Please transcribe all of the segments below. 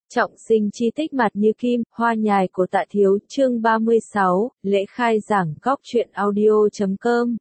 Trọng sinh chi tích mặt như kim, hoa nhài của Tạ Thiếu, chương 36, lễ khai giảng góc truyện audio.com.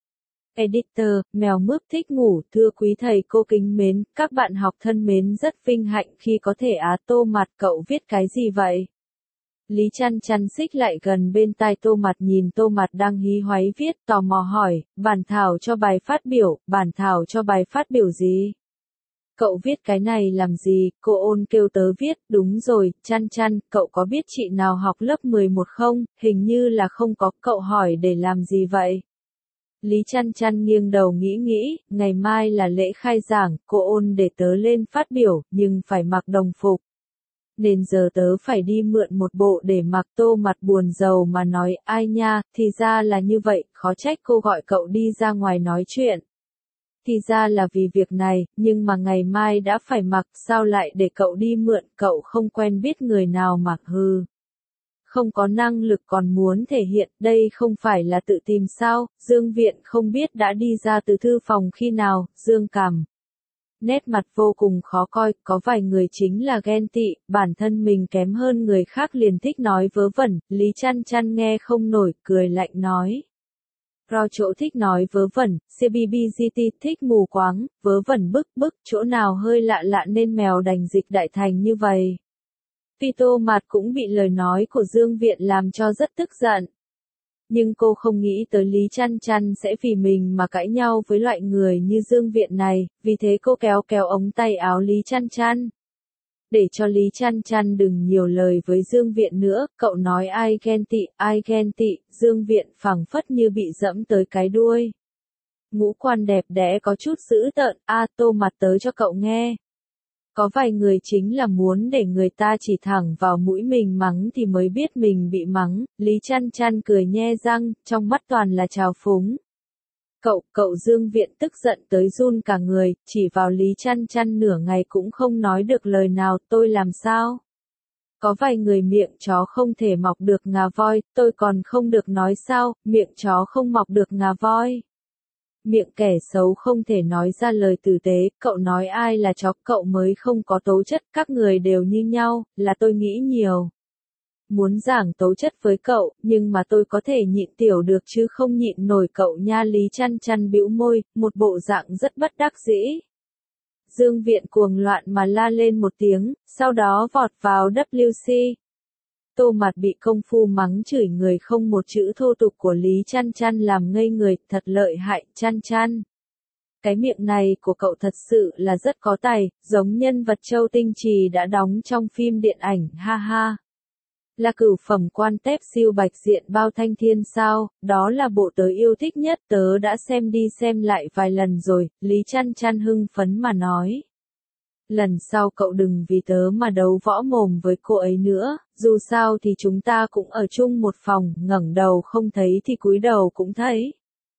Editor, mèo mướp thích ngủ, thưa quý thầy cô kính mến, các bạn học thân mến, rất vinh hạnh khi có thể Tô Mặt. Cậu viết cái gì vậy? Lý Chăn Chăn xích lại gần bên tai Tô Mặt, nhìn Tô Mặt đang hí hoáy viết, tò mò hỏi, bản thảo cho bài phát biểu, bản thảo cho bài phát biểu gì? Cậu viết cái này làm gì? Cô Ôn kêu tớ viết. Đúng rồi, Chăn Chăn, cậu có biết chị nào học lớp 11 không? Hình như là không có. Cậu hỏi để làm gì vậy? Lý Chăn Chăn nghiêng đầu nghĩ, ngày mai là lễ khai giảng, cô Ôn để tớ lên phát biểu, nhưng phải mặc đồng phục. Nên giờ tớ phải đi mượn một bộ để mặc. Tô Mặt buồn rầu mà nói, ai nha, thì ra là như vậy, khó trách cô gọi cậu đi ra ngoài nói chuyện. Thì ra là vì việc này, nhưng mà ngày mai đã phải mặc, sao lại để cậu đi mượn, cậu không quen biết người nào mặc hư. Không có năng lực còn muốn thể hiện, đây không phải là tự tìm sao? Dương Viện không biết đã đi ra từ thư phòng khi nào, Dương cằm. Nét mặt vô cùng khó coi, có vài người chính là ghen tị, bản thân mình kém hơn người khác liền thích nói vớ vẩn. Lý Chăn Chăn nghe không nổi, cười lạnh nói. Ro chỗ thích nói vớ vẩn, CBBGT thích mù quáng, vớ vẩn bức, chỗ nào hơi lạ lạ nên mèo đành dịch đại thành như vậy. Tô Mặt cũng bị lời nói của Dương Viện làm cho rất tức giận. Nhưng cô không nghĩ tới Lý Chăn Chăn sẽ vì mình mà cãi nhau với loại người như Dương Viện này, vì thế cô kéo ống tay áo Lý Chăn Chăn. Để cho Lý Chăn Chăn đừng nhiều lời với Dương Viện nữa, cậu nói ai ghen tị, Dương Viện phảng phất như bị dẫm tới cái đuôi. Ngũ quan đẹp đẽ có chút dữ tợn, Tô Mặt tới cho cậu nghe. Có vài người chính là muốn để người ta chỉ thẳng vào mũi mình mắng thì mới biết mình bị mắng. Lý Chăn Chăn cười nhe răng, trong mắt toàn là trào phúng. Cậu Dương Viện tức giận tới run cả người, chỉ vào Lý Chăn Chăn nửa ngày cũng không nói được lời nào. Tôi làm sao? Có vài người miệng chó không thể mọc được ngà voi, tôi còn không được nói sao? Miệng chó không mọc được ngà voi. Miệng kẻ xấu không thể nói ra lời tử tế, cậu nói ai là chó, cậu mới không có tố chất, các người đều như nhau, là tôi nghĩ nhiều. Muốn giảng tố chất với cậu, nhưng mà tôi có thể nhịn tiểu được chứ không nhịn nổi cậu nha. Lý Chăn Chăn bĩu môi, một bộ dạng rất bất đắc dĩ. Dương Viện cuồng loạn mà la lên một tiếng, sau đó vọt vào WC. Tô Mặt bị công phu mắng chửi người không một chữ thô tục của Lý Chăn Chăn làm ngây người, thật lợi hại. Chăn Chăn. Cái miệng này của cậu thật sự là rất có tài, giống nhân vật Châu Tinh Trì đã đóng trong phim điện ảnh, ha ha. Là cửu phẩm quan tép siêu bạch diện bao thanh thiên sao, đó là bộ tớ yêu thích nhất, tớ đã xem đi xem lại vài lần rồi. Lý Chăn Chăn hưng phấn mà nói. Lần sau cậu đừng vì tớ mà đấu võ mồm với cô ấy nữa, dù sao thì chúng ta cũng ở chung một phòng, ngẩng đầu không thấy thì cúi đầu cũng thấy.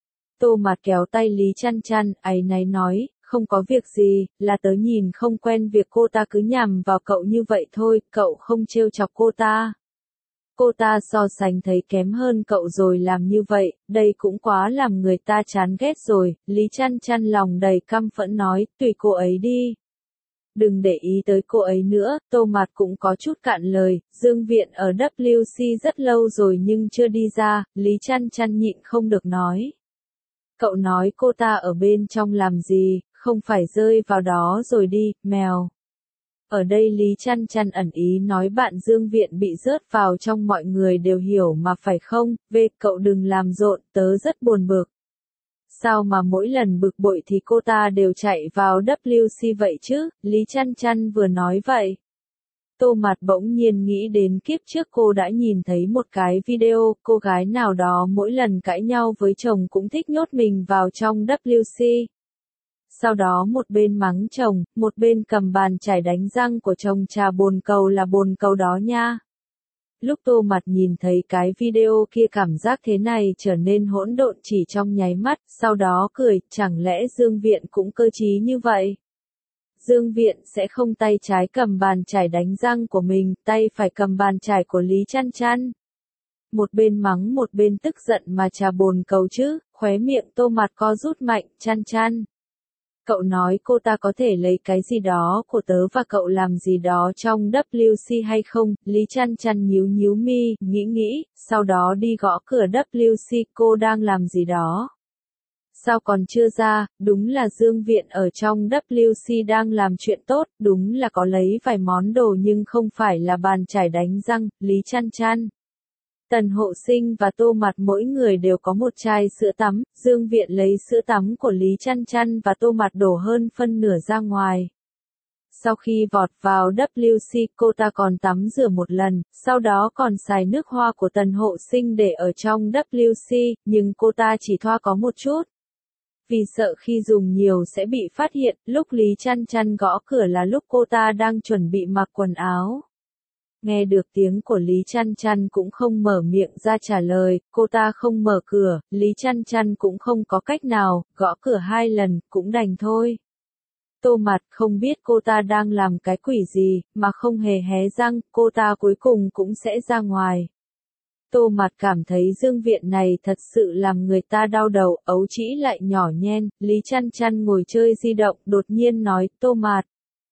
Tô Mặt kéo tay Lý Chăn Chăn, áy náy nói, không có việc gì, là tớ nhìn không quen việc cô ta cứ nhằm vào cậu như vậy thôi, cậu không trêu chọc cô ta. Cô ta so sánh thấy kém hơn cậu rồi làm như vậy, đây cũng quá làm người ta chán ghét rồi. Lý Chăn Chăn lòng đầy căm phẫn nói, tùy cô ấy đi. Đừng để ý tới cô ấy nữa. Tô Mặt cũng có chút cạn lời, Dương Viện ở WC rất lâu rồi nhưng chưa đi ra. Lý Chăn Chăn nhịn không được nói. Cậu nói cô ta ở bên trong làm gì, không phải rơi vào đó rồi đi, mèo. Ở đây Lý Chăn Chăn ẩn ý nói bạn Dương Viện bị rớt vào trong mọi người đều hiểu mà phải không? Cậu đừng làm rộn, tớ rất buồn bực. Sao mà mỗi lần bực bội thì cô ta đều chạy vào WC vậy chứ? Lý Chăn Chăn vừa nói vậy. Tô Mặt bỗng nhiên nghĩ đến kiếp trước cô đã nhìn thấy một cái video, cô gái nào đó mỗi lần cãi nhau với chồng cũng thích nhốt mình vào trong WC. Sau đó một bên mắng chồng, một bên cầm bàn chải đánh răng của chồng. Chà, bồn cầu là bồn cầu đó nha. Lúc Tô Mặt nhìn thấy cái video kia cảm giác thế này trở nên hỗn độn chỉ trong nháy mắt, sau đó cười, chẳng lẽ Dương Viện cũng cơ trí như vậy? Dương Viện sẽ không tay trái cầm bàn chải đánh răng của mình, tay phải cầm bàn chải của Lý Chăn Chăn. Một bên mắng một bên tức giận mà chà bồn cầu chứ, khóe miệng Tô Mặt co rút mạnh. Chăn Chăn. Cậu nói cô ta có thể lấy cái gì đó của tớ và cậu làm gì đó trong WC hay không? Lý Chăn Chăn nhíu nhíu mi, nghĩ, sau đó đi gõ cửa WC. Cô đang làm gì đó? Sao còn chưa ra? Đúng là Dương Viện ở trong WC đang làm chuyện tốt, đúng là có lấy vài món đồ nhưng không phải là bàn chải đánh răng. Lý Chăn Chăn, Tần Hộ Sinh và Tô Mặt mỗi người đều có một chai sữa tắm. Dương Viện lấy sữa tắm của Lý Chăn Chăn và Tô Mặt đổ hơn phân nửa ra ngoài. Sau khi vọt vào WC, cô ta còn tắm rửa một lần, sau đó còn xài nước hoa của Tần Hộ Sinh để ở trong WC, nhưng cô ta chỉ thoa có một chút. Vì sợ khi dùng nhiều sẽ bị phát hiện, lúc Lý Chăn Chăn gõ cửa là lúc cô ta đang chuẩn bị mặc quần áo. Nghe được tiếng của Lý Chăn Chăn cũng không mở miệng ra trả lời, cô ta không mở cửa, Lý Chăn Chăn cũng không có cách nào, gõ cửa 2 lần, cũng đành thôi. Tô Mặt không biết cô ta đang làm cái quỷ gì, mà không hề hé răng, cô ta cuối cùng cũng sẽ ra ngoài. Tô Mặt cảm thấy Dương Viện này thật sự làm người ta đau đầu, ấu trĩ lại nhỏ nhen. Lý Chăn Chăn ngồi chơi di động, đột nhiên nói, Tô Mặt,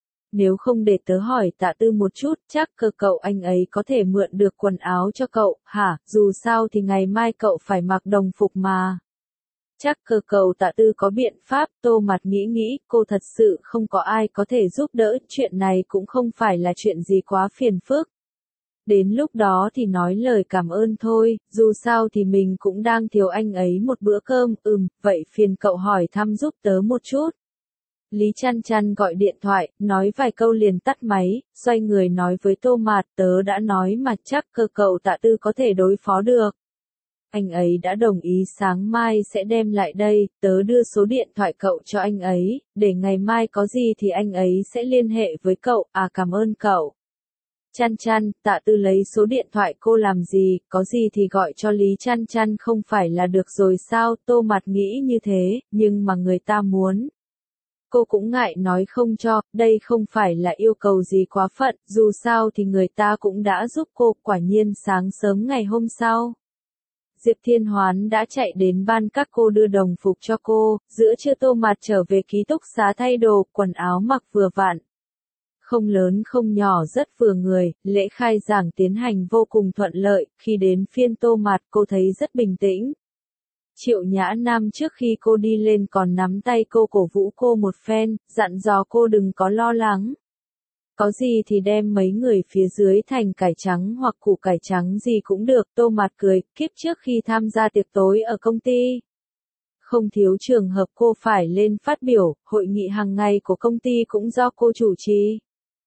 nếu không để tớ hỏi Tạ Tư một chút, chắc cậu anh ấy có thể mượn được quần áo cho cậu, hả? Dù sao thì ngày mai cậu phải mặc đồng phục mà. Chắc cậu Tạ Tư có biện pháp. Tô Mặt nghĩ, cô thật sự không có ai có thể giúp đỡ, chuyện này cũng không phải là chuyện gì quá phiền phức. Đến lúc đó thì nói lời cảm ơn thôi, dù sao thì mình cũng đang thiếu anh ấy một bữa cơm. Vậy phiền cậu hỏi thăm giúp tớ một chút. Lý Chăn Chăn gọi điện thoại, nói vài câu liền tắt máy, xoay người nói với Tô Mạt, tớ đã nói mà, chắc cậu Tạ Tư có thể đối phó được. Anh ấy đã đồng ý sáng mai sẽ đem lại đây, tớ đưa số điện thoại cậu cho anh ấy, để ngày mai có gì thì anh ấy sẽ liên hệ với cậu. Cảm ơn cậu. Chăn Chăn, Tạ Tư lấy số điện thoại cô làm gì, có gì thì gọi cho Lý Chăn Chăn không phải là được rồi sao? Tô Mặt nghĩ như thế, nhưng mà người ta muốn. Cô cũng ngại nói không cho, đây không phải là yêu cầu gì quá phận, dù sao thì người ta cũng đã giúp cô. Quả nhiên sáng sớm ngày hôm sau, Diệp Thiên Hoán đã chạy đến ban các cô đưa đồng phục cho cô. Giữa trưa Tô Mặt trở về ký túc xá thay đồ, quần áo mặc vừa vặn. Không lớn không nhỏ, rất vừa người. Lễ khai giảng tiến hành vô cùng thuận lợi. Khi đến phiên Tô Mặt, cô thấy rất bình tĩnh. Triệu Nhã Nam trước khi cô đi lên còn nắm tay cô cổ vũ cô một phen, dặn dò cô đừng có lo lắng. Có gì thì đem mấy người phía dưới thành cải trắng hoặc củ cải trắng gì cũng được. Tô Mặt cười, kiếp trước khi tham gia tiệc tối ở công ty, không thiếu trường hợp cô phải lên phát biểu, hội nghị hàng ngày của công ty cũng do cô chủ trì.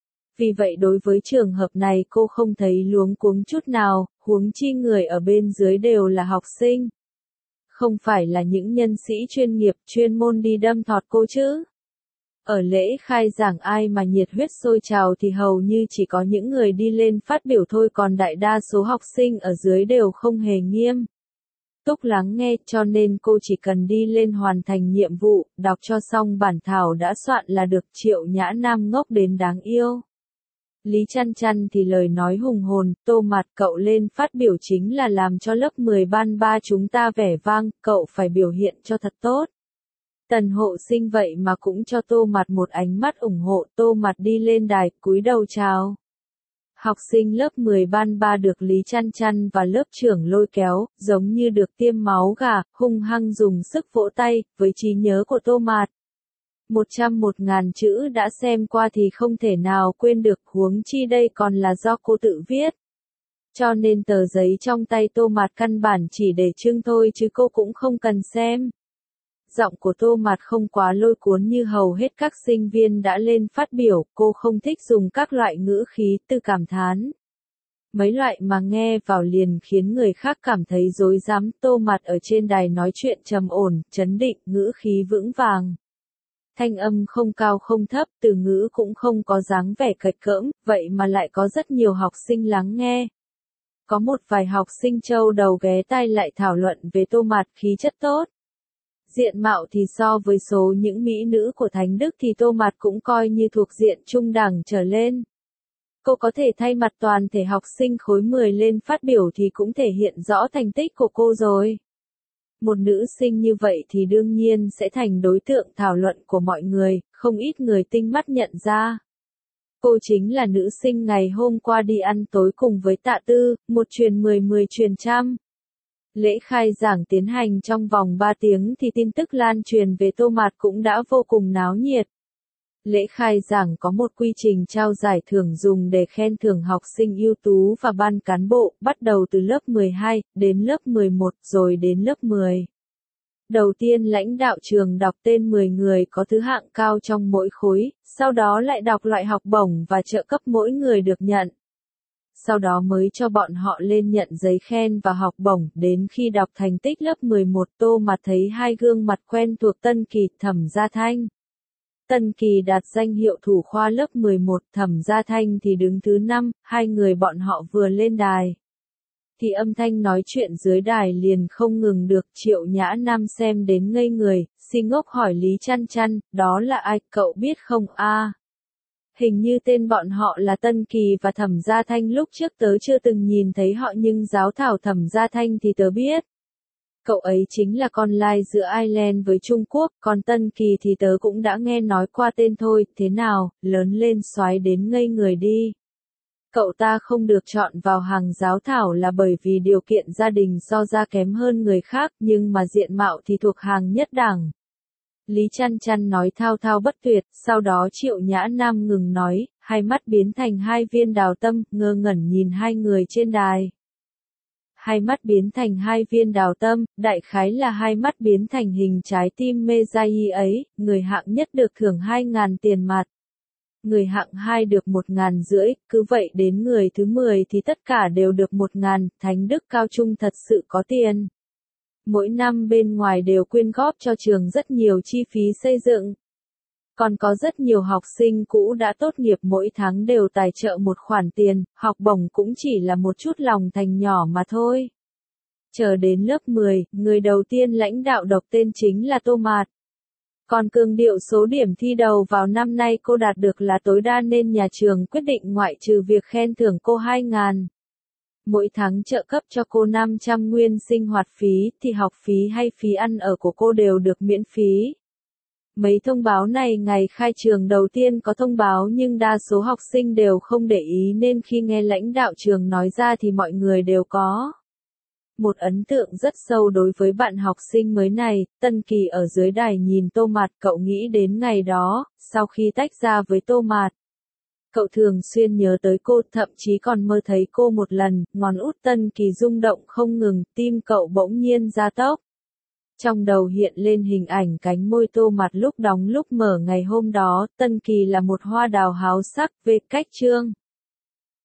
Vì vậy đối với trường hợp này cô không thấy luống cuống chút nào, huống chi người ở bên dưới đều là học sinh. Không phải là những nhân sĩ chuyên nghiệp, chuyên môn đi đâm thọt cô chứ. Ở lễ khai giảng ai mà nhiệt huyết sôi trào thì hầu như chỉ có những người đi lên phát biểu thôi, còn đại đa số học sinh ở dưới đều không hề nghiêm túc lắng nghe, cho nên cô chỉ cần đi lên hoàn thành nhiệm vụ, đọc cho xong bản thảo đã soạn là được. Triệu Nhã Nam ngốc đến đáng yêu. Lý Chăn Chăn thì lời nói hùng hồn, Tô Mặt, cậu lên phát biểu chính là làm cho lớp 10 ban 3 chúng ta vẻ vang, cậu phải biểu hiện cho thật tốt. Tần Hộ Sinh vậy mà cũng cho Tô Mặt một ánh mắt ủng hộ. Tô Mặt đi lên đài, cúi đầu chào. Học sinh lớp 10 ban 3 được Lý Chăn Chăn và lớp trưởng lôi kéo, giống như được tiêm máu gà, hung hăng dùng sức vỗ tay. Với trí nhớ của Tô Mặt, 101.000 chữ đã xem qua thì không thể nào quên được, huống chi đây còn là do cô tự viết. Cho nên tờ giấy trong tay Tô Mặt căn bản chỉ để trưng thôi chứ cô cũng không cần xem. Giọng của Tô Mặt không quá lôi cuốn như hầu hết các sinh viên đã lên phát biểu, cô không thích dùng các loại ngữ khí từ cảm thán. Mấy loại mà nghe vào liền khiến người khác cảm thấy rối rắm. Tô Mặt ở trên đài nói chuyện trầm ổn, trấn định, ngữ khí vững vàng. Thanh âm không cao không thấp, từ ngữ cũng không có dáng vẻ cạch cỡm, vậy mà lại có rất nhiều học sinh lắng nghe. Có một vài học sinh châu đầu ghé tai lại thảo luận về Tô Mặt, khí chất tốt. Diện mạo thì so với số những mỹ nữ của Thánh Đức thì Tô Mặt cũng coi như thuộc diện trung đẳng trở lên. Cô có thể thay mặt toàn thể học sinh khối 10 lên phát biểu thì cũng thể hiện rõ thành tích của cô rồi. Một nữ sinh như vậy thì đương nhiên sẽ thành đối tượng thảo luận của mọi người, không ít người tinh mắt nhận ra. Cô chính là nữ sinh ngày hôm qua đi ăn tối cùng với Tạ Tư, một truyền 10 10 truyền trăm. Lễ khai giảng tiến hành trong vòng 3 tiếng thì tin tức lan truyền về Tô Mạt cũng đã vô cùng náo nhiệt. Lễ khai giảng có một quy trình trao giải thưởng dùng để khen thưởng học sinh ưu tú và ban cán bộ, bắt đầu từ lớp 12, đến lớp 11, rồi đến lớp 10. Đầu tiên lãnh đạo trường đọc tên 10 người có thứ hạng cao trong mỗi khối, sau đó lại đọc loại học bổng và trợ cấp mỗi người được nhận. Sau đó mới cho bọn họ lên nhận giấy khen và học bổng, đến khi đọc thành tích lớp 11 Tô Mạt thấy hai gương mặt quen thuộc Tân Kỳ, Thẩm Gia Thanh. Tân Kỳ đạt danh hiệu thủ khoa lớp 11, Thẩm Gia Thanh thì đứng thứ 5, hai người bọn họ vừa lên đài. Thì âm thanh nói chuyện dưới đài liền không ngừng được, Triệu Nhã Nam xem đến ngây người, si ngốc hỏi Lý Chăn Chăn, đó là ai, cậu biết không a? Hình như tên bọn họ là Tân Kỳ và Thẩm Gia Thanh, lúc trước tớ chưa từng nhìn thấy họ nhưng giáo thảo Thẩm Gia Thanh thì tớ biết. Cậu ấy chính là con lai giữa Ireland với Trung Quốc, còn Tân Kỳ thì tớ cũng đã nghe nói qua tên thôi, thế nào, lớn lên soái đến ngây người đi. Cậu ta không được chọn vào hàng giáo thảo là bởi vì điều kiện gia đình so ra kém hơn người khác, nhưng mà diện mạo thì thuộc hàng nhất đẳng. Lý Chăn Chăn nói thao thao bất tuyệt, sau đó Triệu Nhã Nam ngừng nói, hai mắt biến thành hai viên đào tâm, ngơ ngẩn nhìn hai người trên đài. Hai mắt biến thành hai viên đào tâm, đại khái là hai mắt biến thành hình trái tim Mezai ấy, người hạng nhất được thưởng 2.000 tiền mặt. Người hạng 2 được 1.500, cứ vậy đến người thứ 10 thì tất cả đều được 1.000, Thánh Đức Cao Trung thật sự có tiền. Mỗi năm bên ngoài đều quyên góp cho trường rất nhiều chi phí xây dựng. Còn có rất nhiều học sinh cũ đã tốt nghiệp mỗi tháng đều tài trợ một khoản tiền, học bổng cũng chỉ là một chút lòng thành nhỏ mà thôi. Chờ đến lớp 10, người đầu tiên lãnh đạo đọc tên chính là Tô Mạt. Còn cương điệu số điểm thi đầu vào năm nay cô đạt được là tối đa nên nhà trường quyết định ngoại trừ việc khen thưởng cô 2.000. Mỗi tháng trợ cấp cho cô 500 nguyên sinh hoạt phí, thì học phí hay phí ăn ở của cô đều được miễn phí. Mấy thông báo này ngày khai trường đầu tiên có thông báo nhưng đa số học sinh đều không để ý nên khi nghe lãnh đạo trường nói ra thì mọi người đều có một ấn tượng rất sâu đối với bạn học sinh mới này. Tân Kỳ ở dưới đài nhìn Tô Mạt, cậu nghĩ đến ngày đó, sau khi tách ra với Tô Mạt. Cậu thường xuyên nhớ tới cô, thậm chí còn mơ thấy cô một lần, ngón út Tân Kỳ rung động không ngừng, tim cậu bỗng nhiên gia tốc. Trong đầu hiện lên hình ảnh cánh môi Tô Mạt lúc đóng lúc mở ngày hôm đó, Tân Kỳ là một hoa đào háo sắc, về cách chương.